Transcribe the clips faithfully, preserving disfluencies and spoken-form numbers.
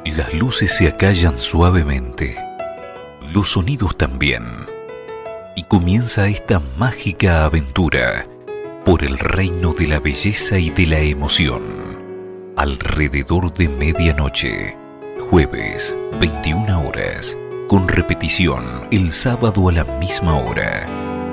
Las luces se acallan suavemente, los sonidos también, y comienza esta mágica aventura por el reino de la belleza y de la emoción. Alrededor de medianoche, jueves, veintiuna horas, con repetición el sábado a la misma hora.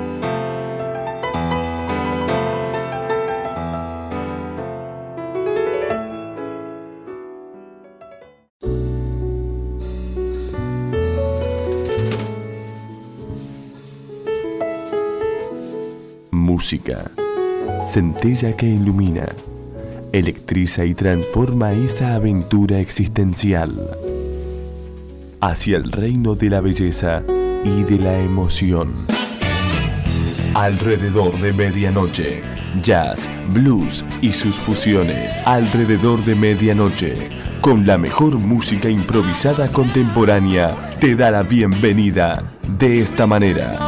Música, centella que ilumina, electriza y transforma esa aventura existencial hacia el reino de la belleza y de la emoción. Alrededor de medianoche, jazz, blues y sus fusiones. Alrededor de medianoche, con la mejor música improvisada contemporánea, te da la bienvenida de esta manera.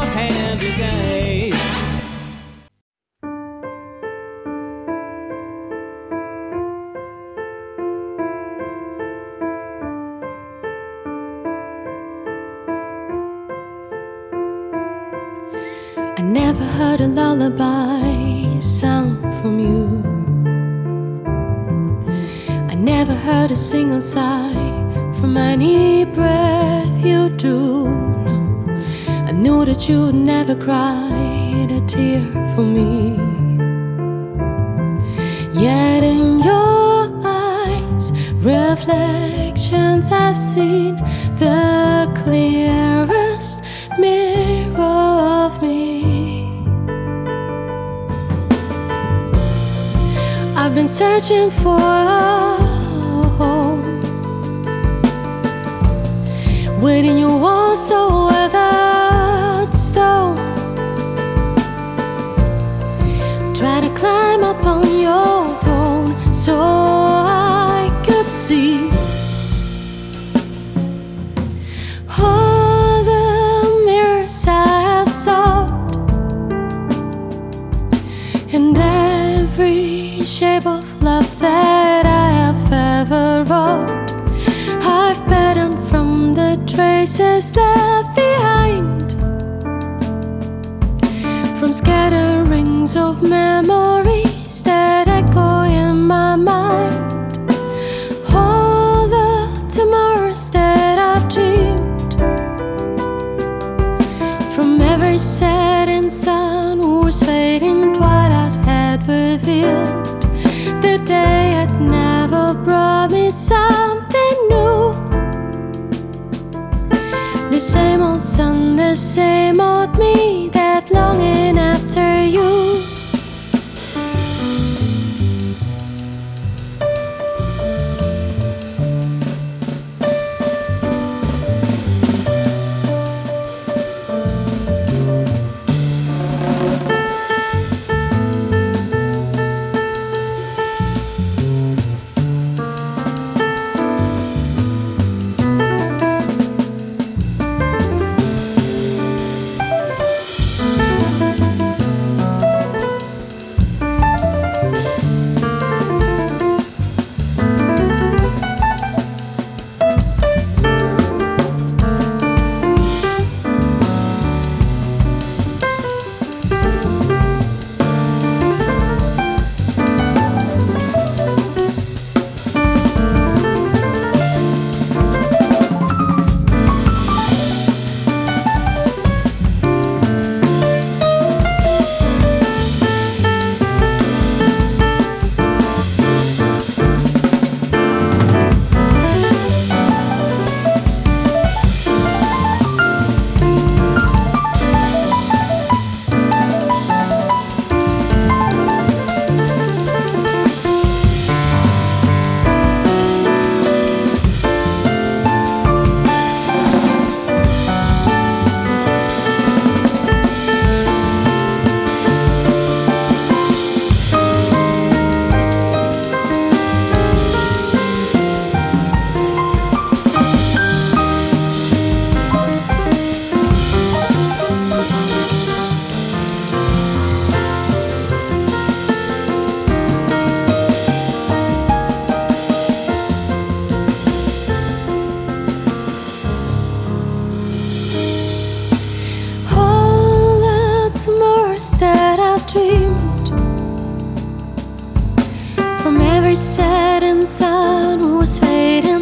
I never heard a lullaby sung from you. I never heard a single sigh from any breath you do. No, I knew that you would never cry a tear for me. Yet in your eyes, reflections I've seen, the clearest mirror of me. I've been searching for a home within your walls so without stone. Try to climb up on your throne so I could see all the mirrors I have sought, and every shape of love that I have ever wrought. I've patterned from the traces left behind, from scatterings of memories that echo in my mind. All the tomorrows that I've dreamed, from every setting sun whose fading twilight had revealed the day had never brought me something new. The same old sun, the same old me, that longing after you.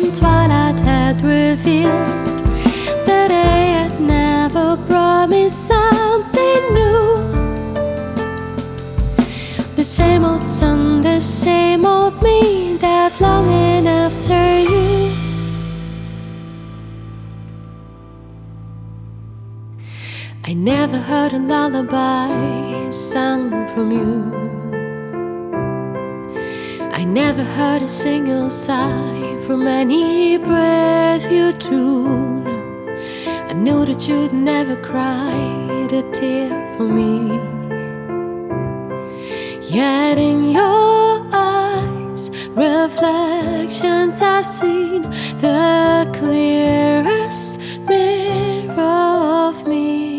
when twilight had revealed that I had never promised something new. The same old sun, the same old me, that longing after you. I never heard a lullaby sung from you. I never heard a single sigh from any breath you drew. I knew that you'd never cried a tear for me. Yet in your eyes, reflections I've seen, the clearest mirror of me.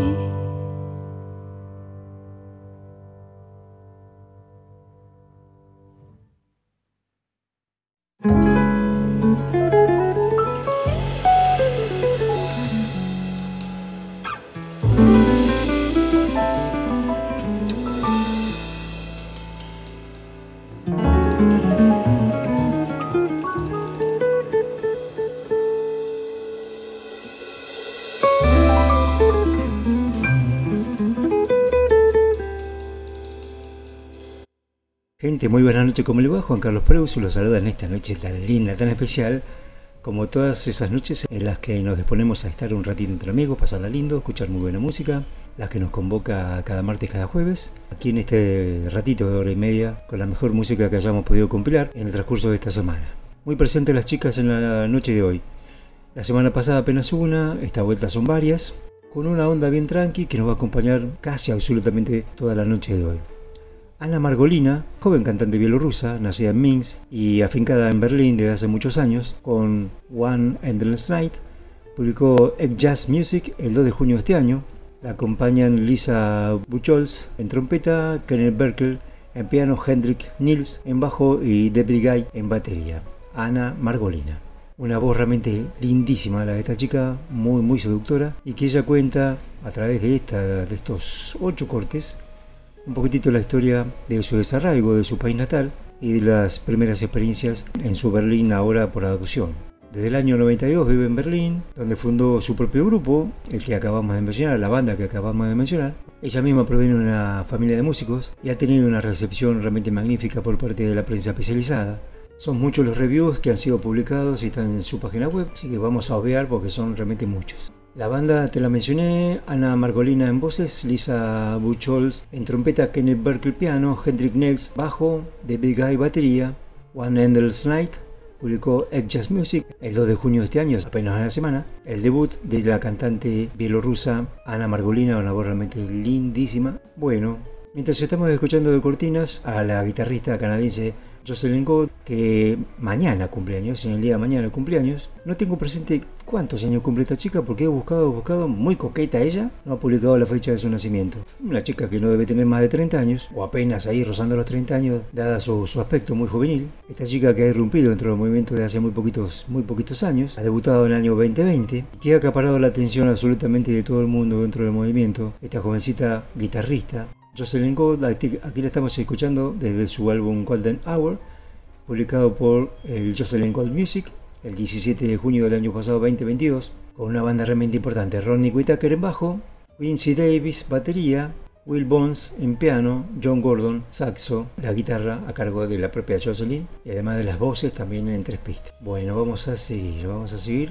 Gente, muy buenas noches, ¿cómo le va? Juan Carlos Preuso los saluda en esta noche tan linda, tan especial, como todas esas noches en las que nos disponemos a estar un ratito entre amigos, pasarla lindo, escuchar muy buena música, las que nos convoca cada martes, cada jueves, aquí en este ratito de hora y media, con la mejor música que hayamos podido compilar en el transcurso de esta semana. Muy presentes las chicas en la noche de hoy. La semana pasada apenas una, esta vuelta son varias, con una onda bien tranqui que nos va a acompañar casi absolutamente toda la noche de hoy. Ana Margolina, joven cantante bielorrusa, nacida en Minsk y afincada en Berlín desde hace muchos años, con One Endless Night, publicó Jazz Music el dos de junio de este año. La acompañan Lisa Buchholz en trompeta, Kenneth Berkel en piano, Hendrik Niels en bajo y David Guy en batería. Ana Margolina. Una voz realmente lindísima la de esta chica, muy muy seductora, y que ella cuenta a través de, esta, de estos ocho cortes un poquitito la historia de su desarraigo de su país natal y de las primeras experiencias en su Berlín ahora por adopción. Desde el año noventa y dos vive en Berlín, donde fundó su propio grupo, el que acabamos de mencionar, la banda que acabamos de mencionar. Ella misma proviene de una familia de músicos y ha tenido una recepción realmente magnífica por parte de la prensa especializada. Son muchos los reviews que han sido publicados y están en su página web, así que vamos a obviar porque son realmente muchos. La banda te la mencioné: Ana Margolina en voces, Lisa Buchholz en trompeta, Kenneth Berkel piano, Hendrik Niels bajo, David Guy batería. One Endless Night publicó Jazz Music el dos de junio de este año, apenas una semana. El debut de la cantante bielorrusa Ana Margolina, una voz realmente lindísima. Bueno, mientras estamos escuchando de cortinas a la guitarrista canadiense Jocelyn Gold, que mañana cumpleaños, en el día de mañana cumpleaños. No tengo presente cuántos años cumple esta chica porque he buscado, he buscado, muy coqueta ella. No ha publicado la fecha de su nacimiento. Una chica que no debe tener más de treinta años, o apenas ahí rozando los treinta años, dada su, su aspecto muy juvenil. Esta chica que ha irrumpido dentro del movimiento de hace muy poquitos, muy poquitos años, ha debutado en el año veinte veinte, y que ha acaparado la atención absolutamente de todo el mundo dentro del movimiento. Esta jovencita guitarrista, Jocelyn Gold, aquí la estamos escuchando desde su álbum Golden Hour, publicado por el Jocelyn Gold Music el diecisiete de junio del año pasado veinte veintidós, con una banda realmente importante: Rodney Whittaker en bajo, Quincy Davis batería, Will Bones en piano, John Gordon saxo, la guitarra a cargo de la propia Jocelyn, y además de las voces también en tres pistas. Bueno, vamos a seguir, vamos a seguir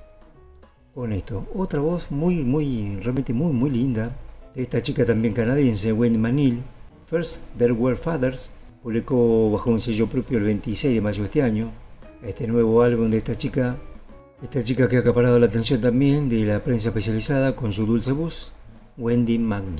con esto. Otra voz muy, muy, realmente muy, muy linda. Esta chica también canadiense, Wendy Manil. First There Were Fathers, publicó bajo un sello propio el veintiséis de mayo de este año este nuevo álbum de esta chica, esta chica que ha acaparado la atención también de la prensa especializada con su dulce voz, Wendy Manil.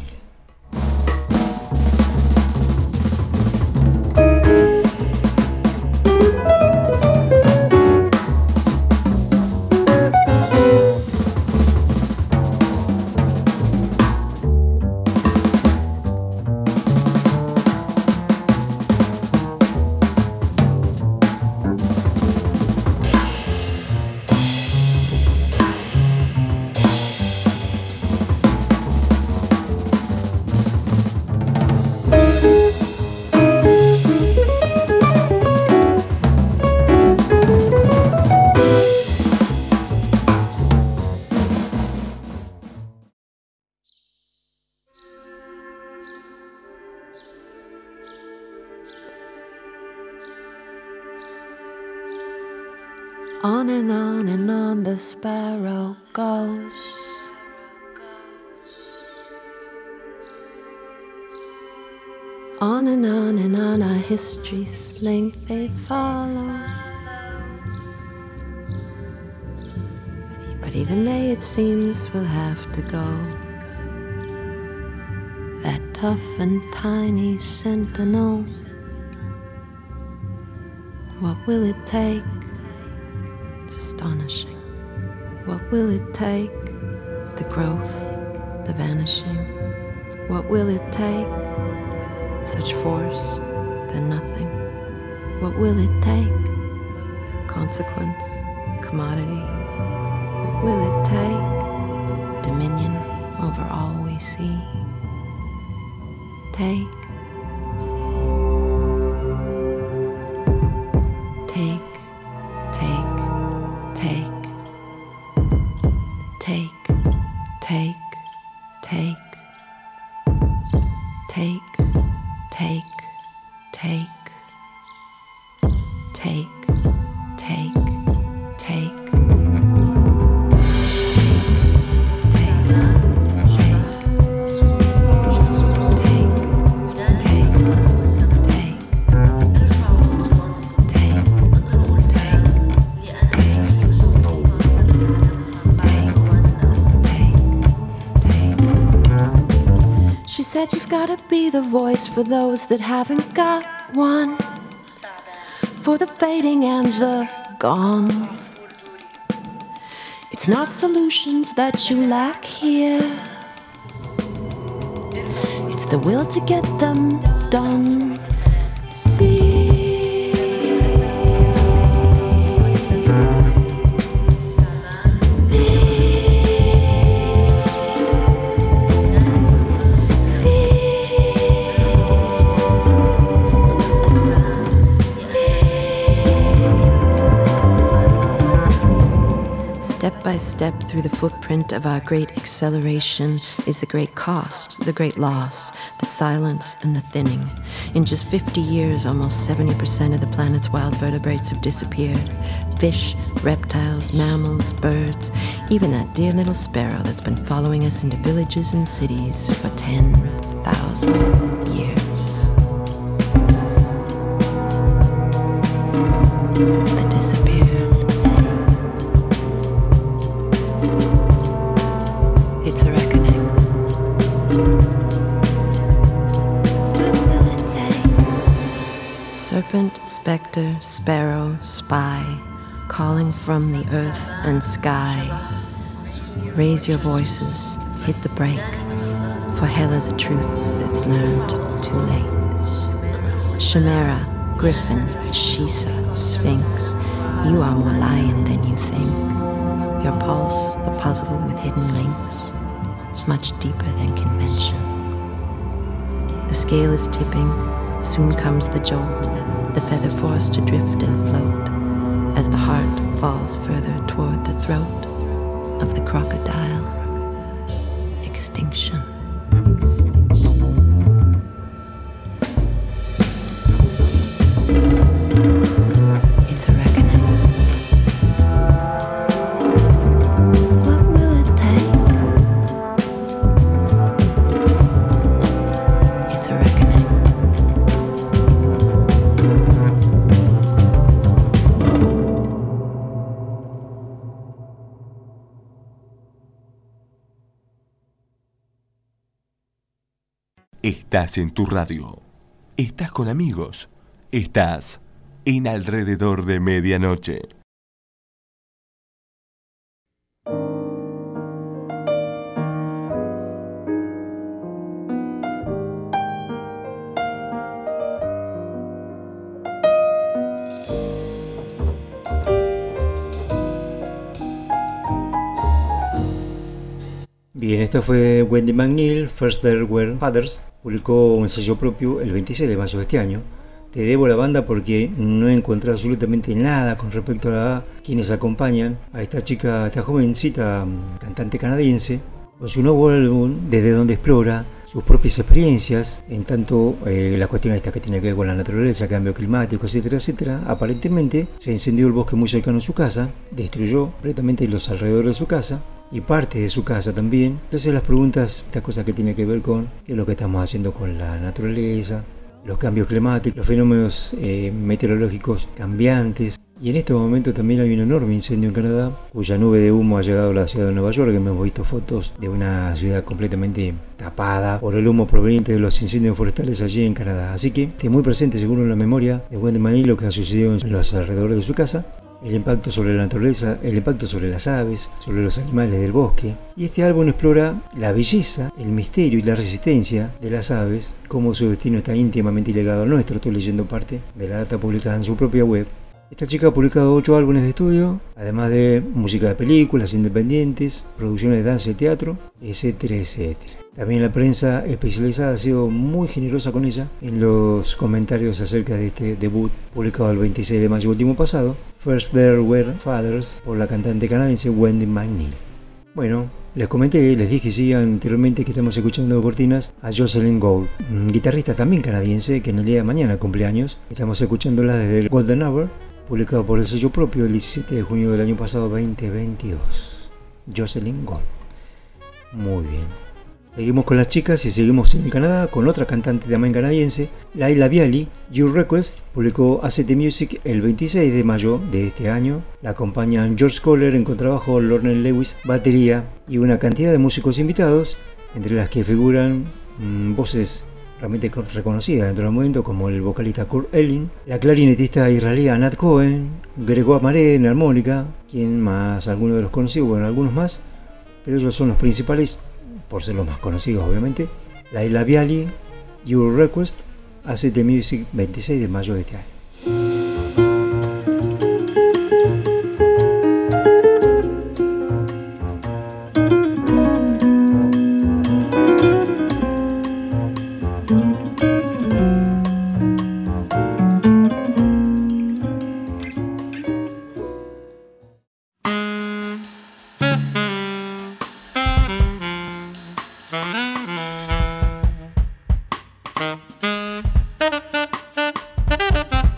On and on and on the sparrow goes. On and on and on our history's link they follow. But even they, it seems, will have to go. That tough and tiny sentinel. What will it take? It's astonishing. What will it take? The growth, the vanishing. What will it take? Such force, then nothing. What will it take? Consequence, commodity. What will it take? Dominion over all we see. Take. Take, take, take. Take, take, take. Take, take, take. Take, take, take. She said you've gotta be the voice for those that haven't got one, for the fading and the gone. It's not solutions that you lack here, it's the will to get them done. See, step by step through the footprint of our great acceleration is the great cost, the great loss, the silence and the thinning. In just fifty years, almost seventy percent of the planet's wild vertebrates have disappeared. Fish, reptiles, mammals, birds, even that dear little sparrow that's been following us into villages and cities for ten thousand years. They disappeared. It's a reckoning. What will it take? Serpent, spectre, sparrow, spy, calling from the earth and sky. Raise your voices, hit the brake, for hell is a truth that's learned too late. Chimera, griffin, Shisa, sphinx, you are more lion than you think. Your pulse a puzzle with hidden links, much deeper than convention. The scale is tipping, soon comes the jolt, the feather forced to drift and float, as the heart falls further toward the throat of the crocodile. Extinction. It's a reckoning. What will it take? It's a reckoning. Estás en tu radio. Estás con amigos. Estás en Alrededor de Medianoche. Bien, esta fue Wendy McNeil, First There Were Fathers. Publicó un sello propio el veintiséis de mayo de este año. Te debo la banda porque no he encontrado absolutamente nada con respecto a quienes acompañan a esta chica, esta jovencita cantante canadiense, con su nuevo álbum, desde donde explora sus propias experiencias, en tanto eh, la cuestión esta que tiene que ver con la naturaleza, cambio climático, etcétera, etcétera. Aparentemente se incendió el bosque muy cercano a su casa, destruyó completamente los alrededores de su casa y parte de su casa también. Entonces las preguntas, estas cosas que tienen que ver con qué es lo que estamos haciendo con la naturaleza, los cambios climáticos, los fenómenos eh, meteorológicos cambiantes. Y en este momento también hay un enorme incendio en Canadá, cuya nube de humo ha llegado a la ciudad de Nueva York, que hemos visto fotos de una ciudad completamente tapada por el humo proveniente de los incendios forestales allí en Canadá. Así que esté muy presente seguro en la memoria de Wendy Manil lo que ha sucedido en los alrededores de su casa, el impacto sobre la naturaleza, el impacto sobre las aves, sobre los animales del bosque. Y este álbum explora la belleza, el misterio y la resistencia de las aves, cómo su destino está íntimamente ligado al nuestro. Estoy leyendo parte de la data publicada en su propia web. Esta chica ha publicado ocho álbumes de estudio, además de música de películas independientes, producciones de danza y teatro, etcétera, etcétera. También la prensa especializada ha sido muy generosa con ella en los comentarios acerca de este debut publicado el veintiséis de mayo último pasado, First There Were Fathers, por la cantante canadiense Wendy Manil. Bueno, les comenté, les dije sí anteriormente que estamos escuchando cortinas a Jocelyn Gould, guitarrista también canadiense que en el día de mañana cumpleaños. Estamos escuchándola desde el Golden Hour, publicado por el sello propio el diecisiete de junio del año pasado veinte veintidós. Jocelyn Gould. Muy bien. Seguimos con las chicas y seguimos en Canadá con otra cantante también canadiense, Laila Bialy. Your Request publicó A C T Music el veintiséis de mayo de este año. La acompañan George Kohler en contrabajo, Lorne Lewis batería y una cantidad de músicos invitados, entre las que figuran mmm, voces realmente reconocidas dentro del momento, como el vocalista Kurt Elling, la clarinetista israelí Anat Cohen, Grégoire Maré en armónica, quien más, algunos de los conocidos, bueno, algunos más, pero ellos son los principales, por ser los más conocidos obviamente. Laila Bialy, Your Request, A C T Music, veintiséis de mayo de este año. Thank you.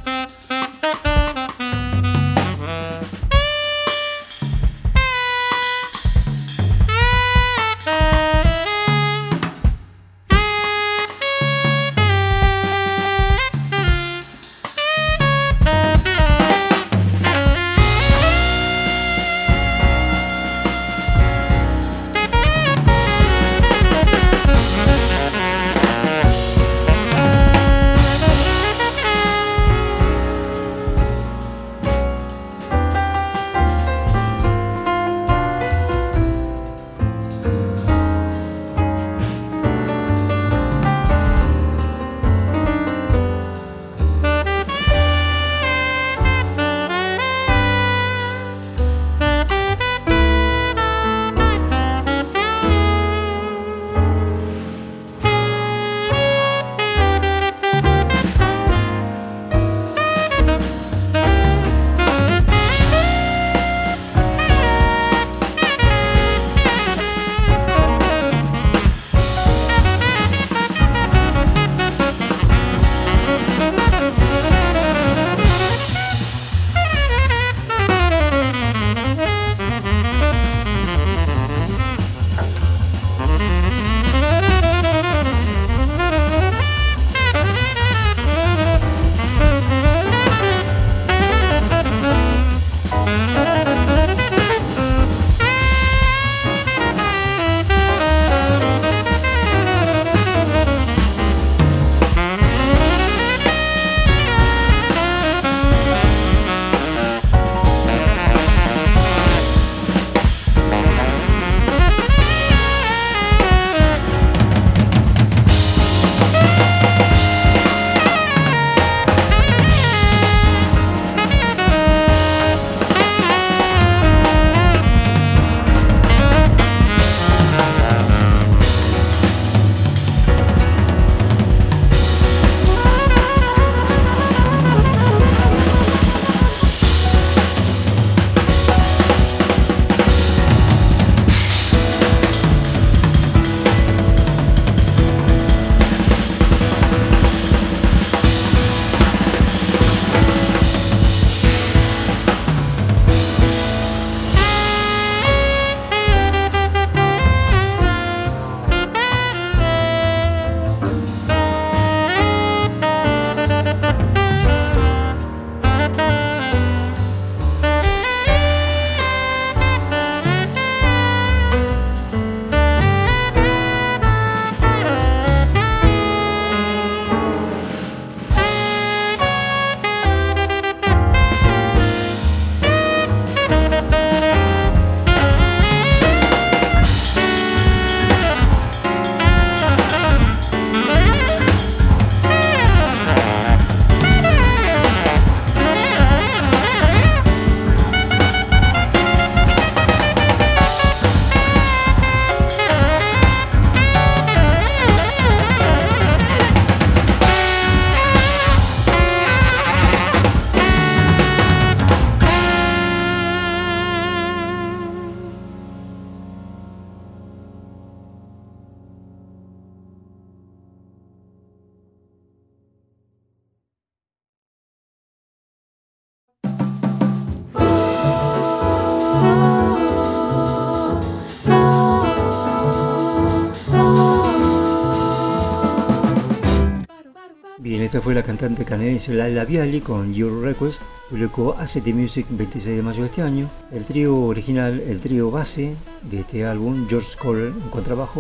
esta fue la cantante canadiense Laila Bialy con Your Request, publicó A C T Music veintiséis de mayo de este año. El trío original, el trío base de este álbum, George Cole en contrabajo,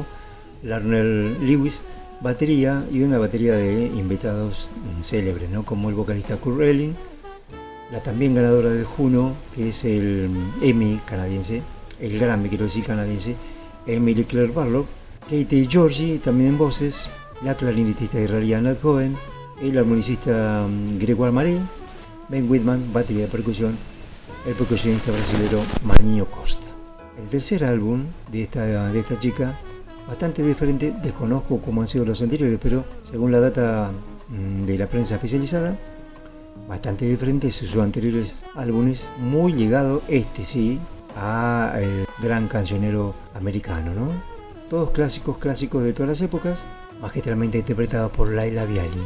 Larnell Lewis batería y una batería de invitados célebres, ¿no? Como el vocalista Kurt Elling, la también ganadora del Juno, que es el Emmy canadiense, el Grammy quiero decir canadiense, Emily Claire Barlow, Katie Georgie también en voces, la clarinetista israelí Nat Cohen, el armonicista Gregoire Marin, Ben Whitman, batería de percusión, el percusionista brasilero Maninho Costa. El tercer álbum de esta, de esta chica, bastante diferente, desconozco cómo han sido los anteriores, pero según la data de la prensa especializada, bastante diferente a sus anteriores álbumes, muy ligado, este sí, a el gran cancionero americano, ¿no? Todos clásicos, clásicos de todas las épocas, magistralmente interpretados por Laila Bialy.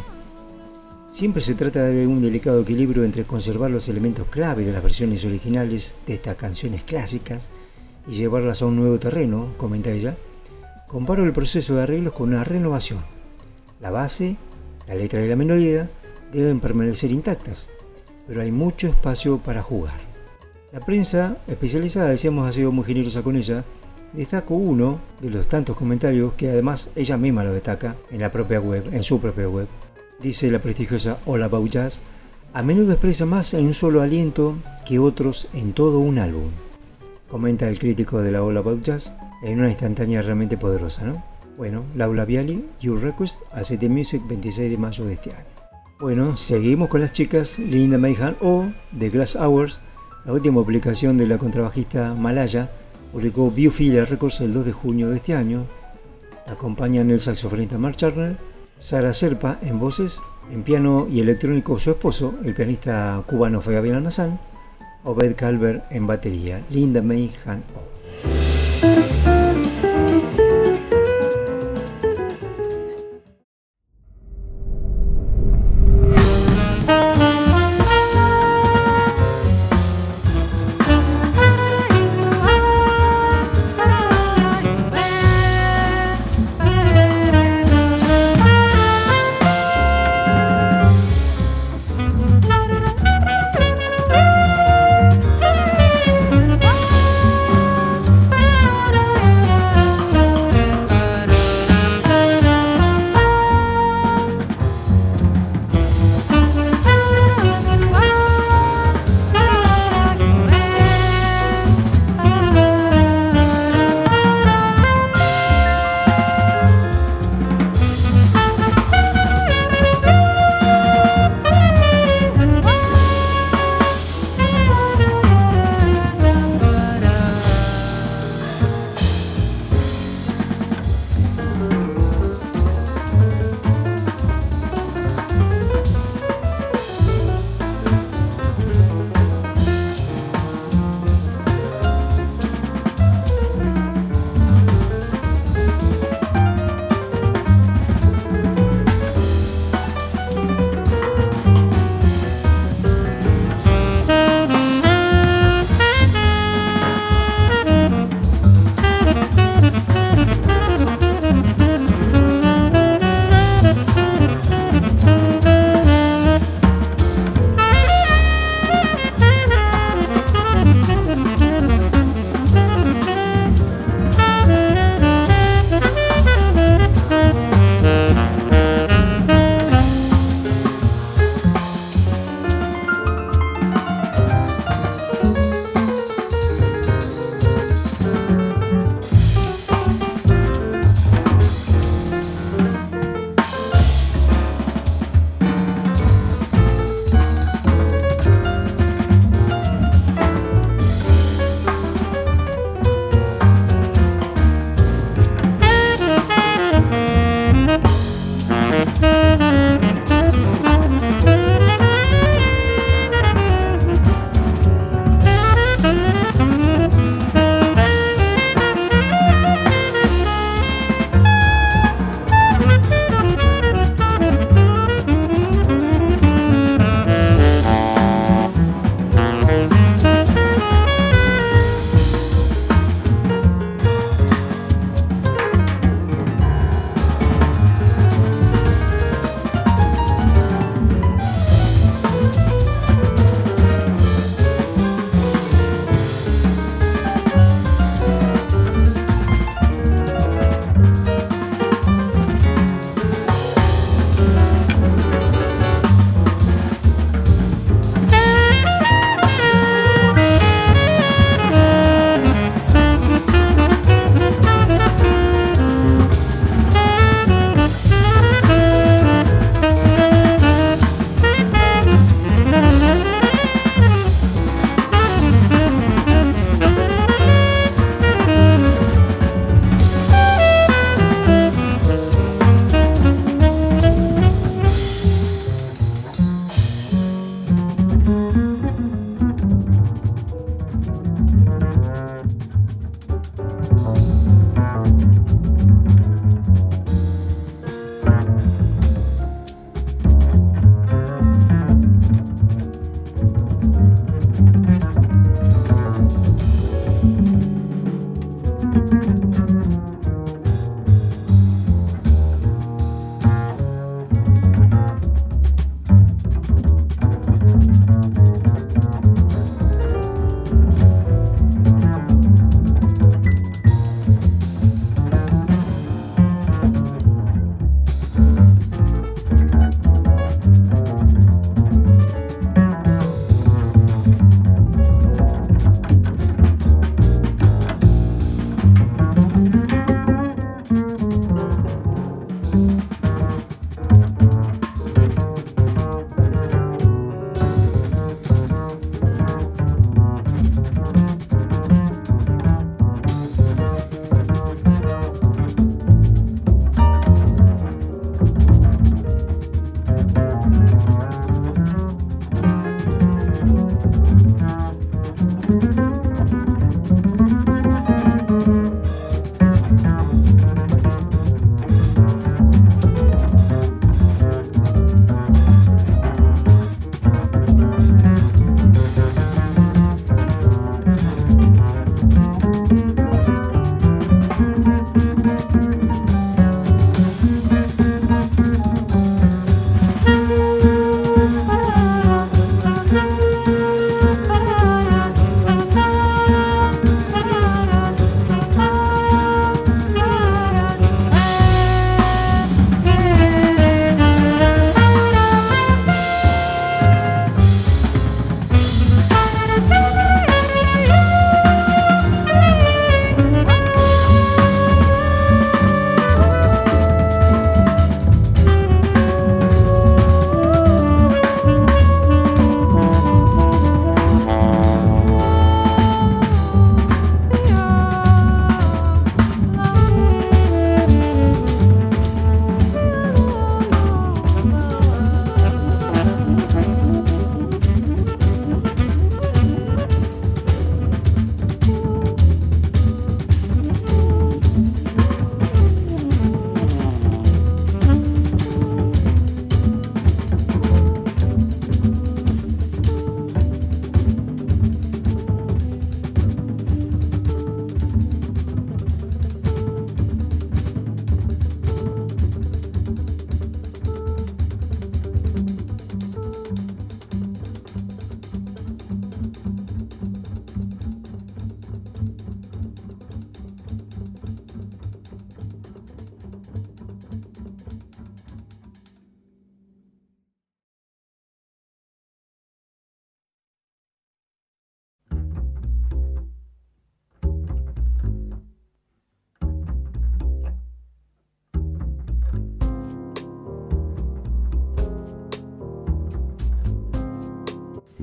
Siempre se trata de un delicado equilibrio entre conservar los elementos clave de las versiones originales de estas canciones clásicas y llevarlas a un nuevo terreno, comenta ella. Comparo el proceso de arreglos con una renovación. La base, la letra y la melodía deben permanecer intactas, pero hay mucho espacio para jugar. La prensa especializada, decíamos, ha sido muy generosa con ella. Destaco uno de los tantos comentarios que además ella misma lo destaca en la propia web, en su propia web. Dice la prestigiosa All About Jazz: a menudo expresa más en un solo aliento que otros en todo un álbum. Comenta el crítico de la All About Jazz en una instantánea realmente poderosa, ¿no? Bueno, Laila Bialy, Your Request, A C T Music, veintiséis de mayo de este año. Bueno, seguimos con las chicas. Linda Mayhan O, de Glass Hours, la última publicación de la contrabajista malaya, publicó Viewfinder Records el dos de junio de este año. Acompañan el saxofonista Mark Charner, Sara Serpa en voces, en piano y electrónico su esposo, el pianista cubano Fabián Almazán, Obed Calver en batería. Linda Mayhan O. Bye.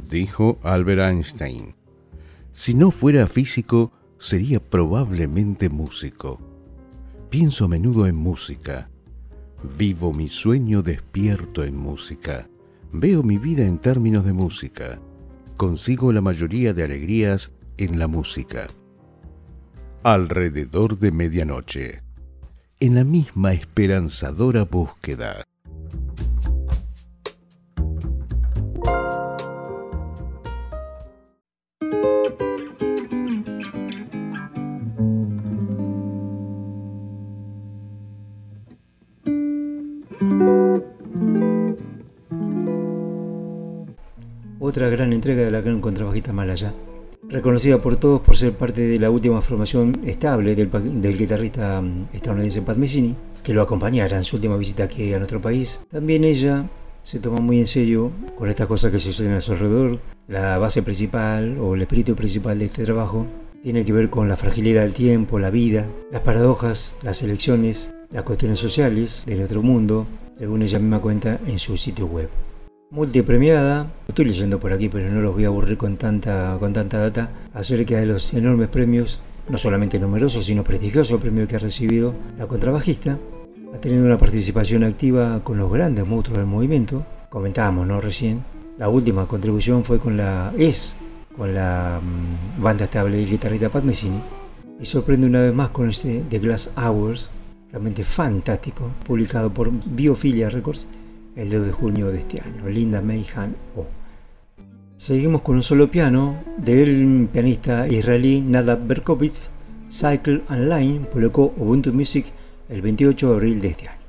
Dijo Albert Einstein: si no fuera físico, sería probablemente músico. Pienso a menudo en música. Vivo mi sueño despierto en música. Veo mi vida en términos de música. Consigo la mayoría de alegrías en la música. Alrededor de medianoche. En la misma esperanzadora búsqueda. Otra gran entrega de la gran contrabajista malaya, reconocida por todos por ser parte de la última formación estable del, del guitarrista estadounidense Pat Metheny, que lo acompañara en su última visita aquí a nuestro país. También ella se toma muy en serio con estas cosas que suceden a su alrededor. La base principal o el espíritu principal de este trabajo tiene que ver con la fragilidad del tiempo, la vida, las paradojas, las elecciones, las cuestiones sociales de nuestro mundo, según ella misma cuenta en su sitio web. Multipremiada, lo estoy leyendo por aquí, pero no los voy a aburrir con tanta, con tanta data acerca de los enormes premios, no solamente numerosos, sino prestigiosos premios que ha recibido la contrabajista. Ha tenido una participación activa con los grandes monstruos del movimiento, comentábamos, ¿no? Recién. La última contribución fue con la es con la um, banda estable del guitarrista Pat Metheny, y sorprende una vez más con este The Glass Hours, realmente fantástico, publicado por Biophilia Records el dos de junio de este año. Linda May Han Oh. Seguimos con un solo piano del pianista israelí Nadav Berkovitz. Cycle and Line publicó Ubuntu Music el veintiocho de abril de este año.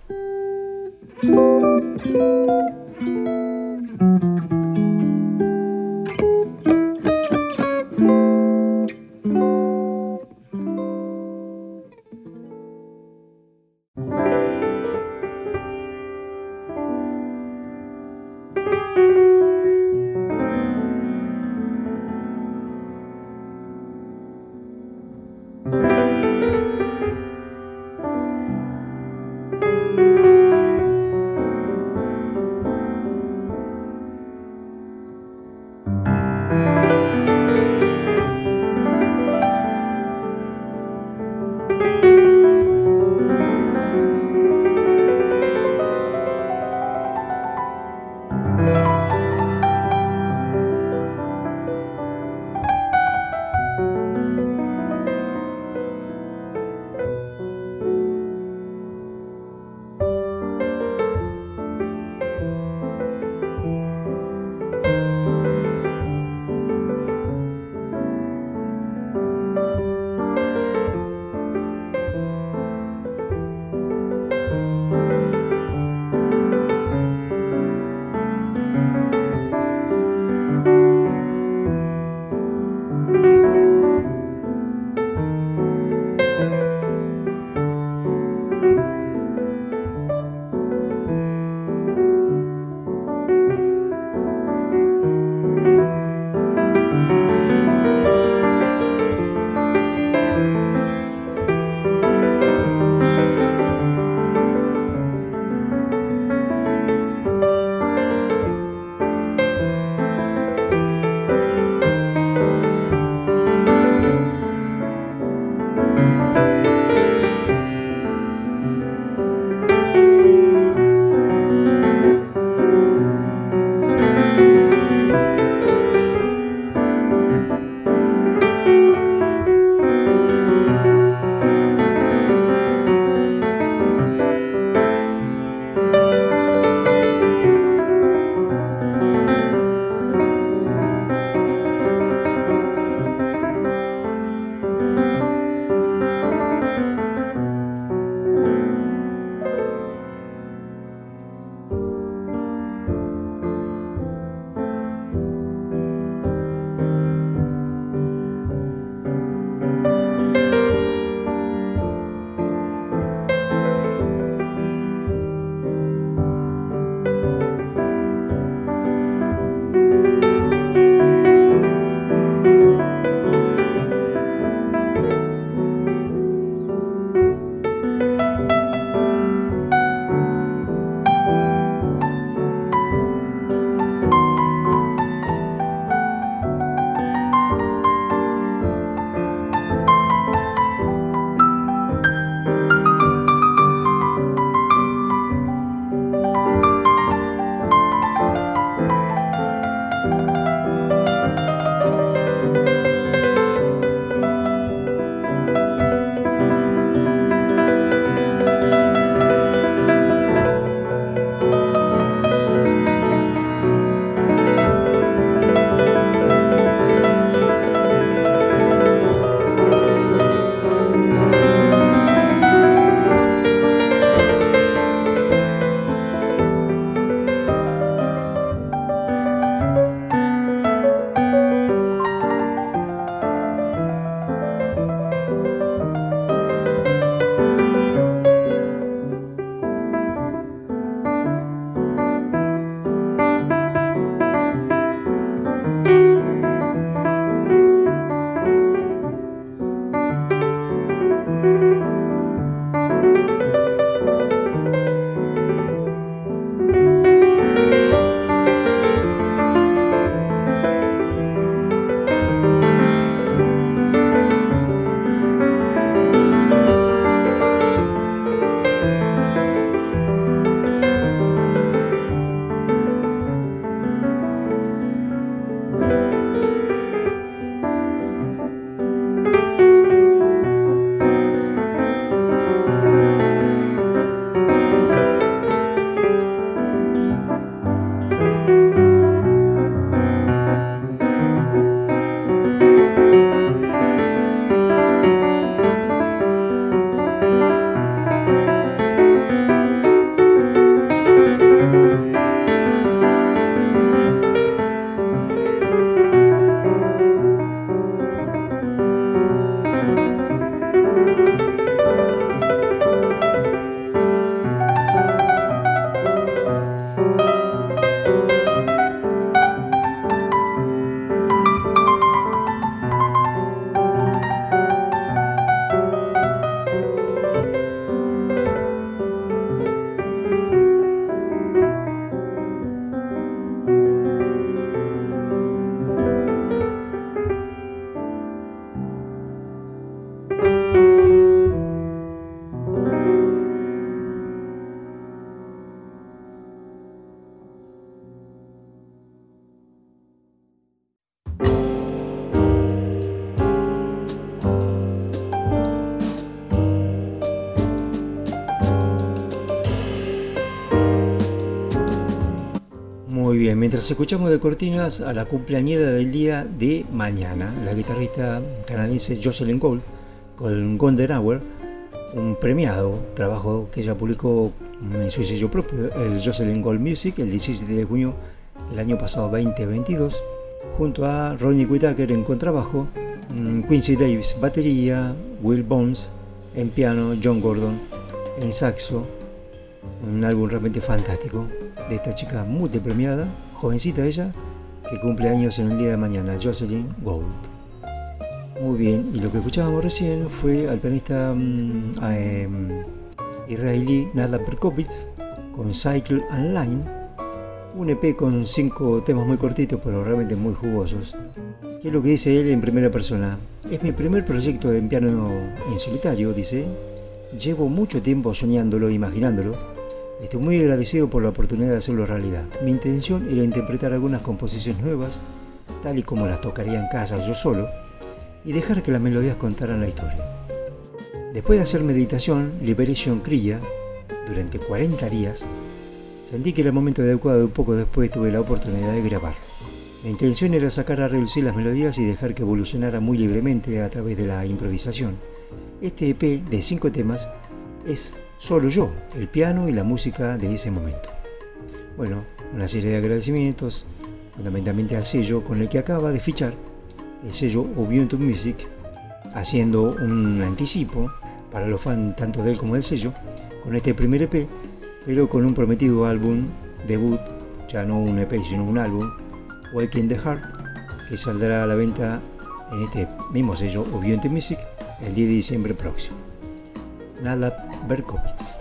mientras escuchamos de cortinas a la cumpleañera del día de mañana, la guitarrista canadiense Jocelyn Gold, con Golden Hour, un premiado trabajo que ella publicó en su sello propio, el Jocelyn Gold Music, el diecisiete de junio del año pasado veinte veintidós, junto a Ronnie Whitaker en contrabajo, Quincy Davis batería, Will Bones en piano, John Gordon en saxo. Un álbum realmente fantástico de esta chica multipremiada, jovencita ella, que cumple años en el día de mañana, Jocelyn Gold. Muy bien, y lo que escuchábamos recién fue al pianista um, eh, israelí Nadav Berkovitz con Cycle and Line, un E P con cinco temas muy cortitos pero realmente muy jugosos. ¿Qué es lo que dice él en primera persona? Es mi primer proyecto en piano en solitario, dice. Llevo mucho tiempo soñándolo e imaginándolo. Estoy muy agradecido por la oportunidad de hacerlo realidad. Mi intención era interpretar algunas composiciones nuevas, tal y como las tocaría en casa yo solo, y dejar que las melodías contaran la historia. Después de hacer meditación, Liberation Kriya, durante cuarenta días, sentí que era el momento adecuado y poco después tuve la oportunidad de grabarlo. La intención era sacar a relucir las melodías y dejar que evolucionara muy libremente a través de la improvisación. Este E P de cinco temas es solo yo, el piano y la música de ese momento. Bueno, una serie de agradecimientos, fundamentalmente al sello con el que acaba de fichar, el sello Ubuntu Music, haciendo un anticipo para los fans tanto de él como del sello, con este primer E P, pero con un prometido álbum debut, ya no un E P sino un álbum, Waking the Heart, que saldrá a la venta en este mismo sello Ubuntu Music el diez de diciembre próximo. Nadav Berkovitz.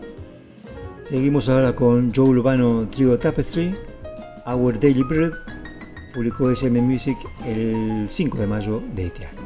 Seguimos ahora con Joe Lovano Trio Tapestry, Our Daily Bread, publicó S M Music el cinco de mayo de este año.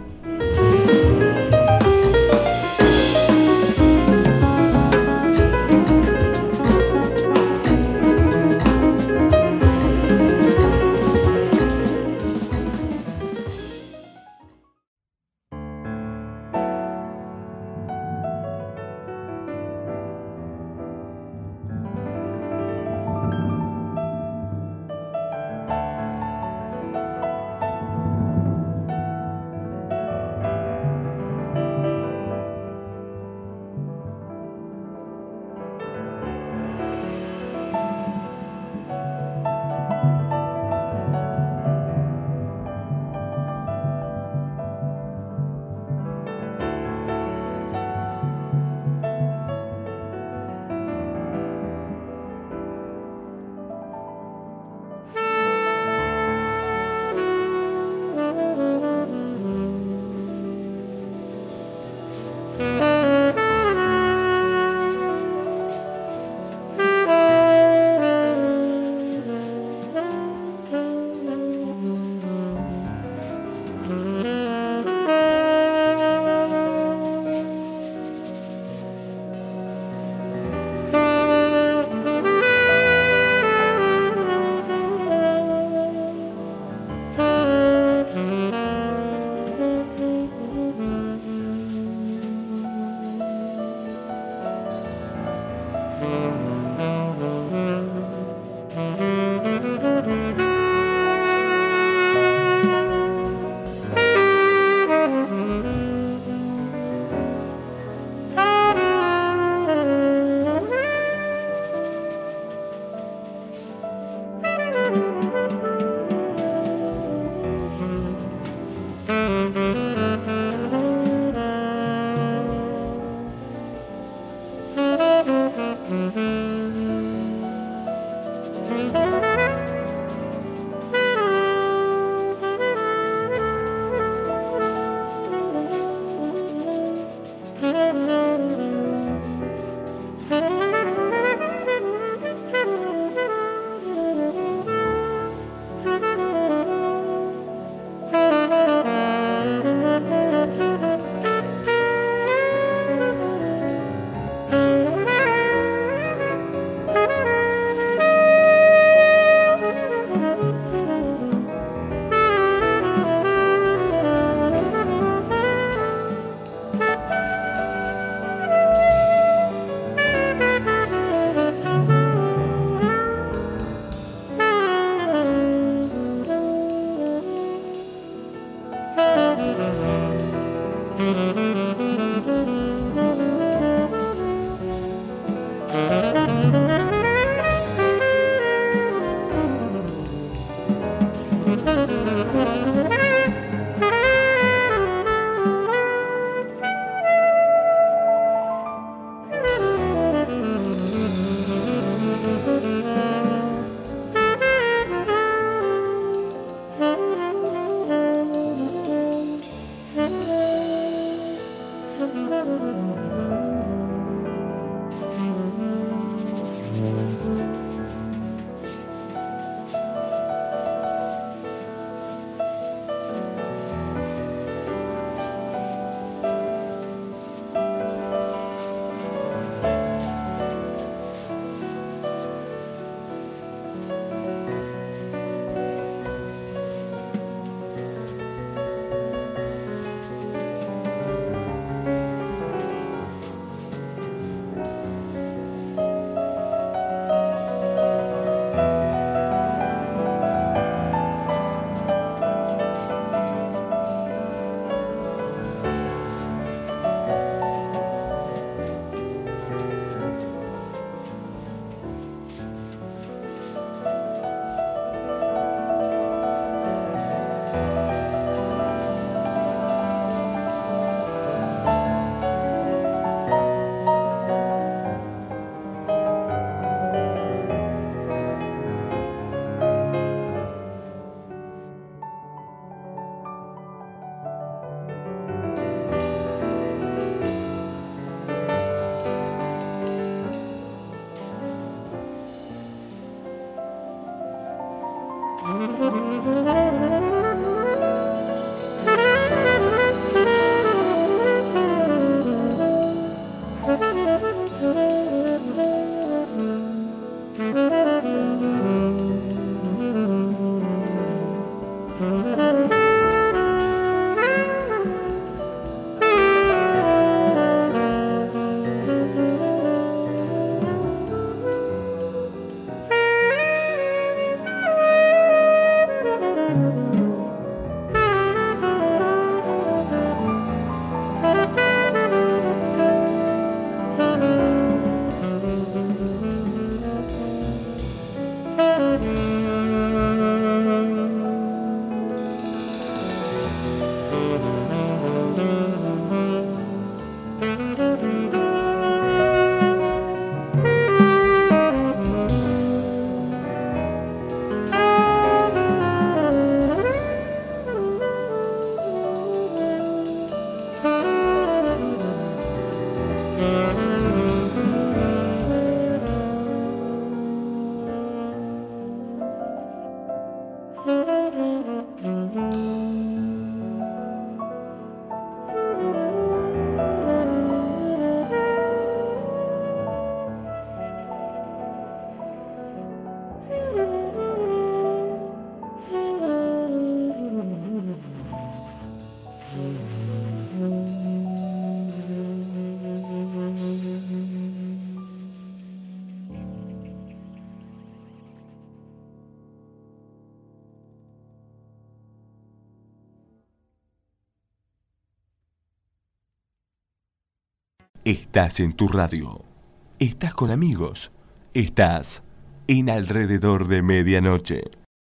Estás en tu radio. Estás con amigos. Estás en Alrededor de Medianoche.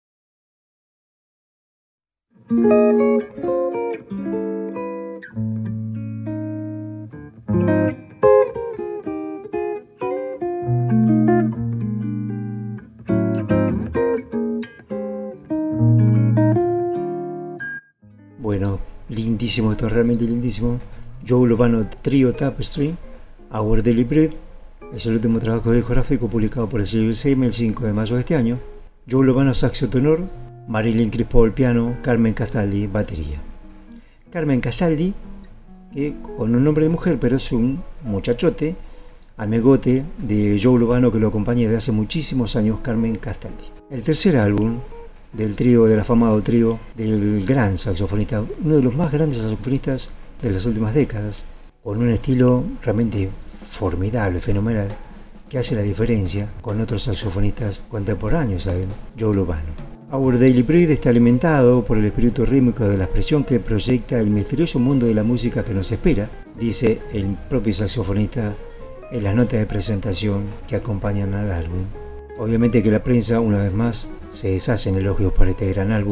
Bueno, lindísimo esto, realmente lindísimo. Joe Lovano Trio Tapestry, Our Daily Bread, es el último trabajo discográfico publicado por el sello C M el cinco de mayo de este año. Joe Lovano saxo tenor, Marilyn Crispol piano, Carmen Castaldi batería. Carmen Castaldi, que con un nombre de mujer, pero es un muchachote, amigote de Joe Lovano que lo acompaña desde hace muchísimos años, Carmen Castaldi. El tercer álbum del trío, del afamado trío del gran saxofonista, uno de los más grandes saxofonistas de las últimas décadas, con un estilo realmente formidable, fenomenal, que hace la diferencia con otros saxofonistas contemporáneos, ¿saben? Joe Lovano. Our Daily Bread está alimentado por el espíritu rítmico de la expresión que proyecta el misterioso mundo de la música que nos espera, dice el propio saxofonista en las notas de presentación que acompañan al álbum. Obviamente que la prensa, una vez más, se deshace en elogios para este gran álbum,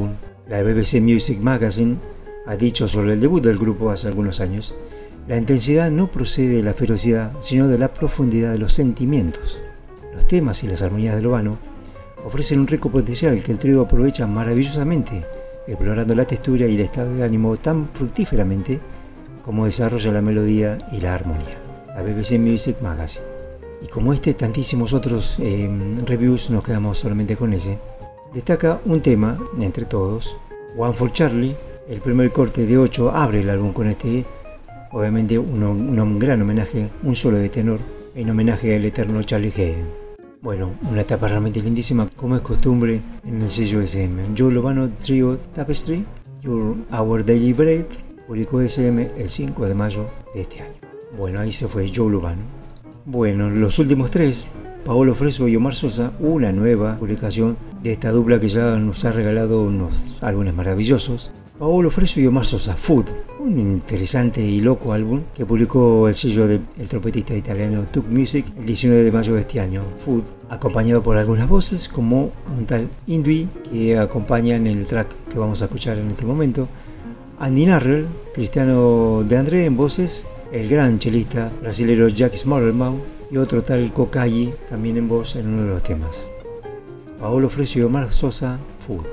La B B C Music Magazine ha dicho sobre el debut del grupo hace algunos años: la intensidad no procede de la ferocidad, sino de la profundidad de los sentimientos. Los temas y las armonías de Lovano ofrecen un rico potencial que el trío aprovecha maravillosamente, explorando la textura y el estado de ánimo tan fructíferamente como desarrolla la melodía y la armonía. La B B C Music Magazine. Y como este, tantísimos otros eh, reviews, nos quedamos solamente con ese. Destaca un tema, entre todos, One for Charlie. El primer corte de ocho abre el álbum con este, obviamente un, un, un gran homenaje, un solo de tenor, en homenaje al eterno Charlie Haden. Bueno, una etapa realmente lindísima, como es costumbre en el sello S M. Joe Lovano Trio Tapestry, Your Our Daily Bread, publicó S M el cinco de mayo de este año. Bueno, ahí se fue Joe Lovano. Bueno, los últimos tres, Paolo Fresu y Omar Sosa, una nueva publicación de esta dupla que ya nos ha regalado unos álbumes maravillosos. Paolo Fresu y Omar Sosa, Food, un interesante y loco álbum que publicó el sello del trompetista italiano Tuk Music el diecinueve de mayo de este año. Food, acompañado por algunas voces como un tal Indui que acompañan el track que vamos a escuchar en este momento, Andy Narrell, Cristiano De André en voces, el gran chelista brasilero Jack Smotherman y otro tal Kokayi también en voz en uno de los temas. Paolo Fresu y Omar Sosa, Food.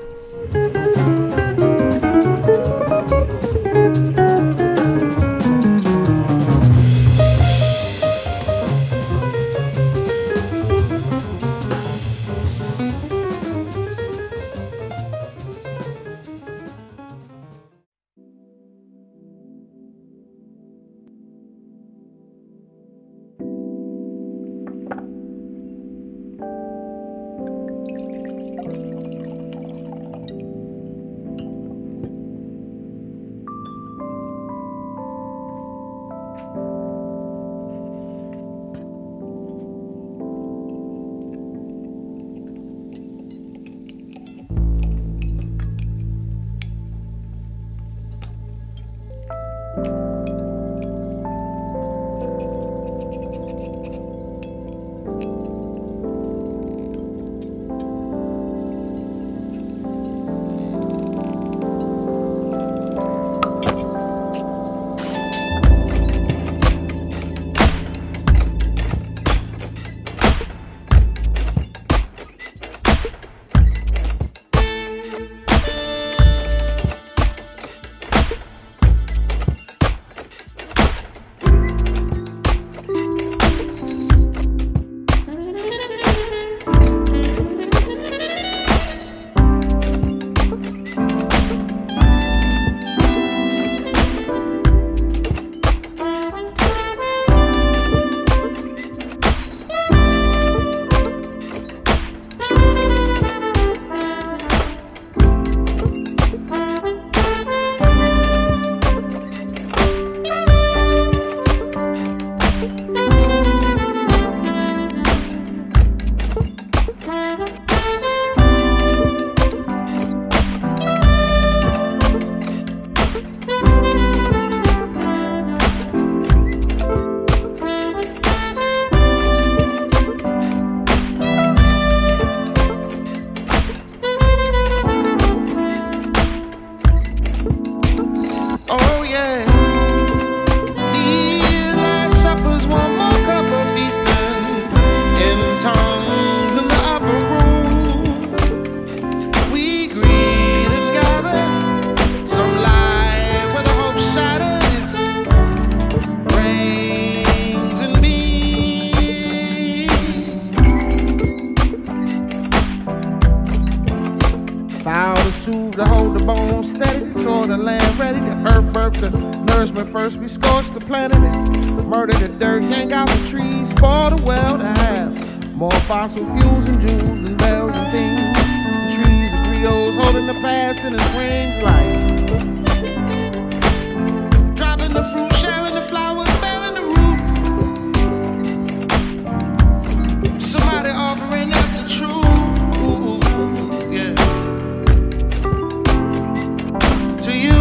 First we scorched the planet and murdered the dirt, yank out the trees, spoil the well to have more fossil fuels and jewels and bells and things. The trees and griots holding the past in his rings like dropping the fruit, sharing the flowers, bearing the root. Somebody offering up the truth, yeah, to you.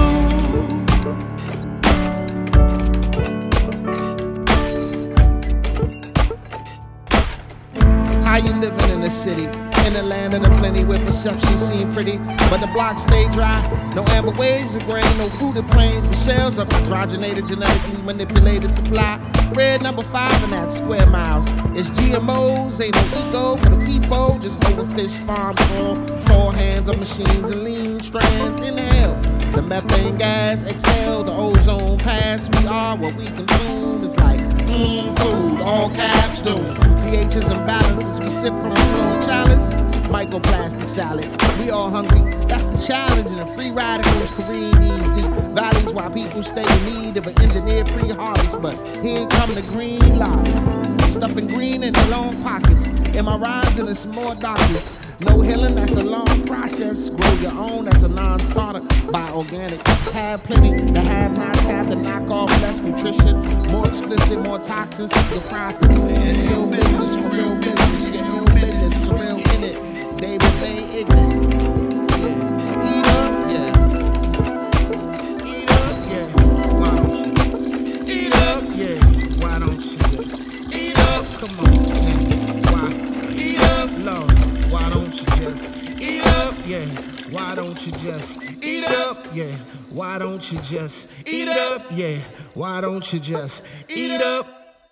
How you living in the city, in the land of the plenty with reception seem pretty, but the blocks stay dry. No amber waves of grain, no fruited plains, but shells of hydrogenated, genetically manipulated supply. Red number five in that square miles. It's G M Os, ain't no ego for the people, just overfish farm soil, tall hands of machines and lean strands. Inhale the methane gas, exhale the ozone pass. We are what we consume. It's like mmm, food, all caps do. pHs and balances, we sip from a clone chalice. Microplastic salad, we all hungry. That's the challenge, and the free radicals careen these deep valleys while people stay in need of an engineer-free harvest. But here come the green line, stuffing green in their long pockets. M R Is and it's more doctors. No healing, that's a long process. Grow your own, that's a non-starter. Buy organic, have plenty. The have-nots have the knockoff, less nutrition. More explicit, more toxins, the profits. And ill business for real business. Yeah, ill business for real in it. They remain ignorant. Yeah, so eat up, yeah. Eat up, yeah. Why don't you? Eat up, yeah. Why don't you just eat up? Come on, man. Why? Eat up, Lord. Why don't you just eat up, yeah. Why don't you just eat up, yeah. Why don't you just eat up, yeah. Why don't you just eat up?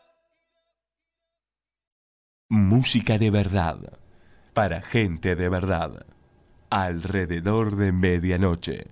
Música de verdad. Para gente de verdad, alrededor de medianoche.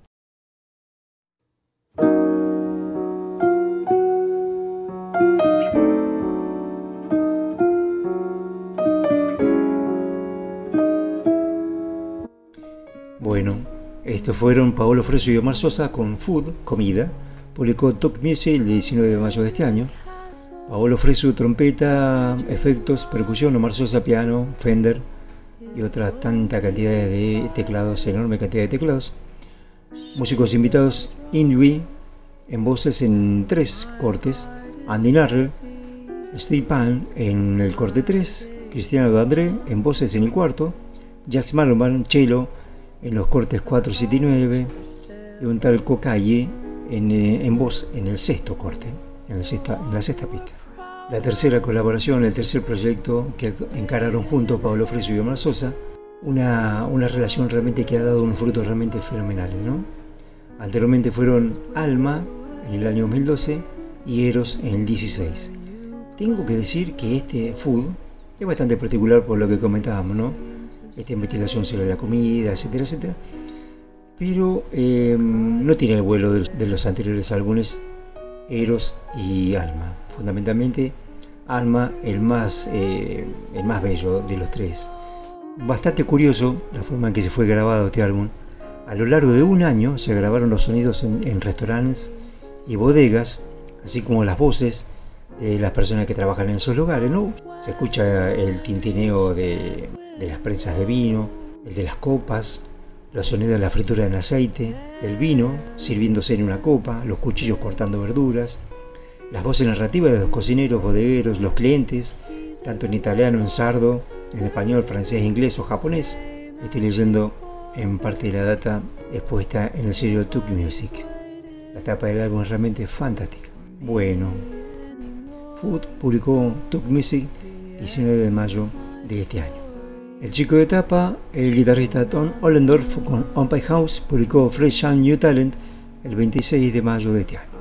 Bueno, estos fueron Paolo Fresu y Omar Sosa con Food, comida, publicó Talk Music el diecinueve de mayo de este año. Paolo Fresu, trompeta, efectos, percusión, Omar Sosa, piano, Fender y otra tanta cantidad de teclados, enorme cantidad de teclados. Músicos invitados: Indui en voces en tres cortes, Andy Narrell, Steve Pan en el corte tres, Cristiano D'André en voces en el cuarto, Jax Maloman, cello en los cortes cuatro, siete y nueve, y un tal Kokaye en, en voz en el sexto corte, en, el sexta, en la sexta pista. La tercera colaboración, el tercer proyecto que encararon juntos Paolo Fresu y Omar Sosa, una, una relación realmente que ha dado unos frutos realmente fenomenales, ¿no? Anteriormente fueron Alma en el año dos mil doce y Eros en el dieciséis. Tengo que decir que este Food es bastante particular por lo que comentábamos, ¿no? Esta investigación sobre la comida, etcétera, etcétera. Pero eh, no tiene el vuelo de, de los anteriores álbumes Eros y Alma. Fundamentalmente Alma el más, eh, el más bello de los tres. Bastante curioso la forma en que se fue grabado este álbum. A lo largo de un año se grabaron los sonidos en, en restaurantes y bodegas, así como las voces de las personas que trabajan en esos lugares, ¿no? Se escucha el tintineo de, de las prensas de vino, el de las copas, los sonidos de la fritura en aceite, del vino sirviéndose en una copa, los cuchillos cortando verduras, las voces narrativas de los cocineros, bodegueros, los clientes, tanto en italiano, en sardo, en español, francés, inglés o japonés. Estoy leyendo en parte de la data expuesta en el sello Talk Music. La tapa del álbum es realmente fantástica. Bueno, Food publicó Talk Music diecinueve de mayo de este año. El chico de tapa, el guitarrista Tom Ollendorf con On Pie House, publicó Fresh and New Talent el veintiséis de mayo de este año.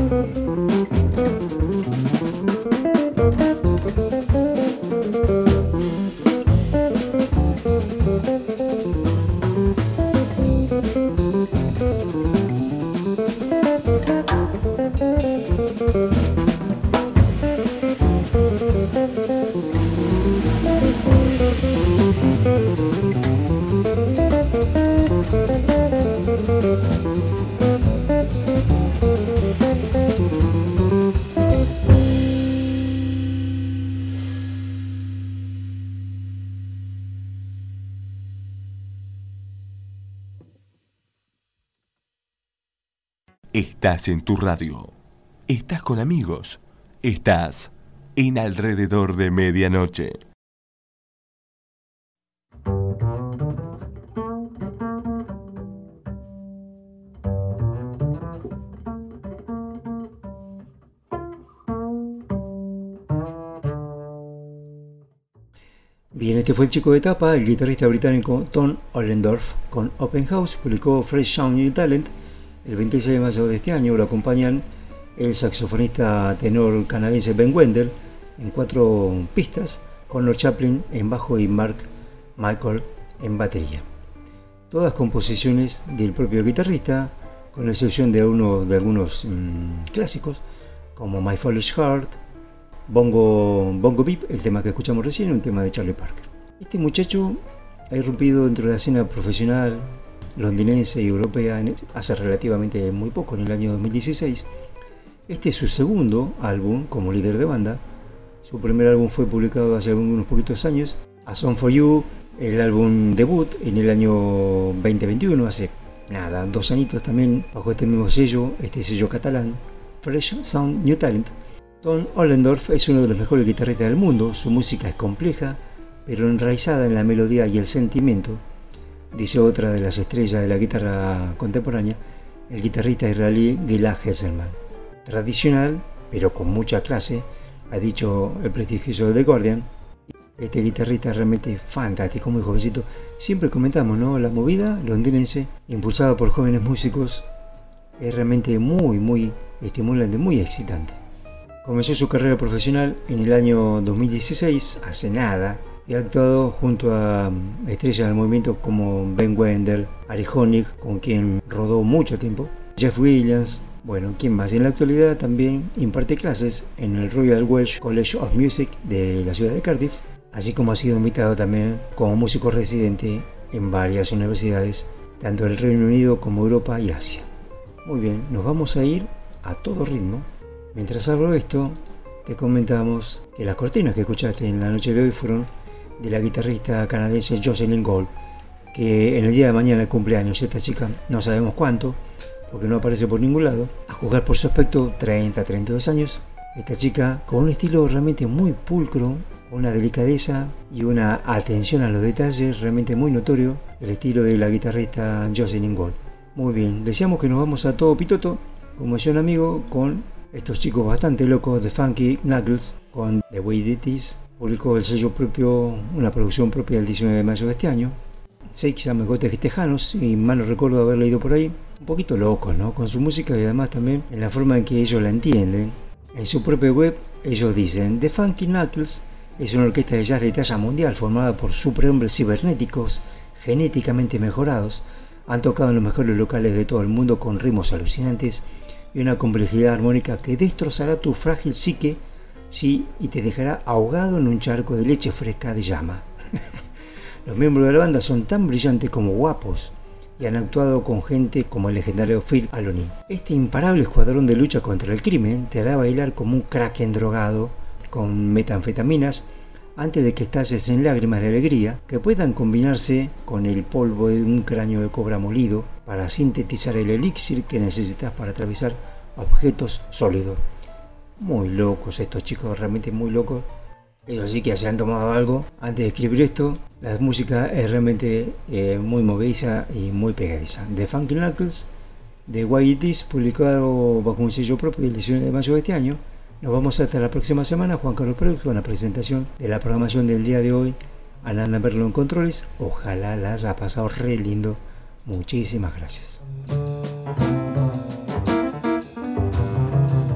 Estás en tu radio. Estás con amigos. Estás en Alrededor de Medianoche. Bien, este fue el chico de tapa, el guitarrista británico Tom Ollendorf, con Open House, publicó Fresh Sound New Talent el veintiséis de mayo de este año. Lo acompañan el saxofonista tenor canadiense Ben Wendell en cuatro pistas, con Lord Chaplin en bajo y Mark Michael en batería. Todas composiciones del propio guitarrista, con excepción de, uno, de algunos mmm, clásicos, como My Foolish Heart, Bongo, Bongo Beep, el tema que escuchamos recién, un tema de Charlie Parker. Este muchacho ha irrumpido dentro de la escena profesional londinense y europea hace relativamente muy poco, en el año dos mil dieciséis. Este es su segundo álbum como líder de banda. Su primer álbum fue publicado hace unos poquitos años, A Song for You, el álbum debut en el año veinte veintiuno, hace nada, dos añitos también, bajo este mismo sello, este sello catalán, Fresh Sound New Talent. Tom Ollendorf es uno de los mejores guitarristas del mundo. Su música es compleja, pero enraizada en la melodía y el sentimiento, dice otra de las estrellas de la guitarra contemporánea, el guitarrista israelí Gilad Hesselman. Tradicional, pero con mucha clase, ha dicho el prestigioso The Guardian. Este guitarrista es realmente fantástico, muy jovencito. Siempre comentamos, ¿no? La movida londinense, impulsada por jóvenes músicos, es realmente muy, muy estimulante, muy excitante. Comenzó su carrera profesional en el año dos mil dieciséis, hace nada, y ha actuado junto a estrellas del movimiento como Ben Wendell, Ari Honig, con quien rodó mucho tiempo, Jeff Williams, bueno, ¿quién más? En la actualidad también imparte clases en el Royal Welsh College of Music de la ciudad de Cardiff, así como ha sido invitado también como músico residente en varias universidades, tanto del Reino Unido como Europa y Asia. Muy bien, nos vamos a ir a todo ritmo. Mientras hablo esto, te comentamos que las cortinas que escuchaste en la noche de hoy fueron de la guitarrista canadiense Jocelyn Gold, que en el día de mañana el cumpleaños. Esta chica no sabemos cuánto, porque no aparece por ningún lado. A juzgar por su aspecto, treinta a treinta y dos años. Esta chica con un estilo realmente muy pulcro, una delicadeza y una atención a los detalles realmente muy notorio, el estilo de la guitarrista Jocelyn Gold. Muy bien, decíamos que nos vamos a todo pitoto, como decía un amigo, con estos chicos bastante locos de Funky Knuckles, con The Way It Is. Publicó el sello propio, una producción propia el diecinueve de mayo de este año. Seis amegotes tejanos, y mal no recuerdo haber leído por ahí, un poquito locos, ¿no? Con su música y además también en la forma en que ellos la entienden. En su propia web ellos dicen: The Funky Knuckles es una orquesta de jazz de talla mundial formada por superhombres cibernéticos genéticamente mejorados. Han tocado en los mejores locales de todo el mundo con ritmos alucinantes y una complejidad armónica que destrozará tu frágil psique, sí, y te dejará ahogado en un charco de leche fresca de llama. Los miembros de la banda son tan brillantes como guapos y han actuado con gente como el legendario Phil Aloni. Este imparable escuadrón de lucha contra el crimen te hará bailar como un kraken drogado con metanfetaminas antes de que estalles en lágrimas de alegría que puedan combinarse con el polvo de un cráneo de cobra molido para sintetizar el elixir que necesitas para atravesar objetos sólidos. Muy locos estos chicos, realmente muy locos. Ellos sí que se han tomado algo antes de escribir esto. La música es realmente eh, muy movediza y muy pegadiza. The Funky Knuckles, The Way It Is, publicado bajo un sello propio el diecinueve de mayo de este año. Nos vamos hasta la próxima semana. Juan Carlos Pérez con la presentación de la programación del día de hoy. Ananda Merlo en controles. Ojalá la haya pasado re lindo. Muchísimas gracias.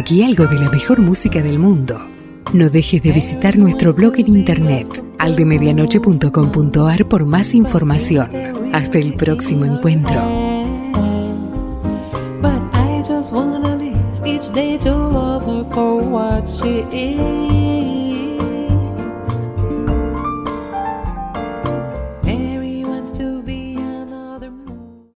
aquí algo de la mejor música del mundo. No dejes de visitar nuestro blog en internet, aldemedianoche punto com punto ar, por más información. Hasta el próximo encuentro. But I just wanna live each day to love her for what she is. Mary wants to be another moon.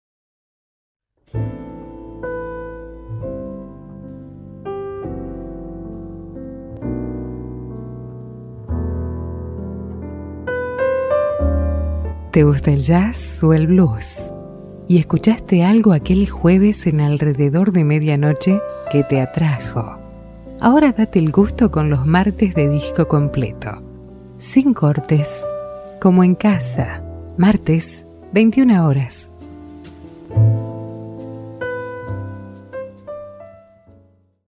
¿Te gusta el jazz o el blues? ¿Y escuchaste algo aquel jueves en alrededor de medianoche que te atrajo? Ahora date el gusto con los martes de disco completo. Sin cortes, como en casa. Martes, veintiuna horas.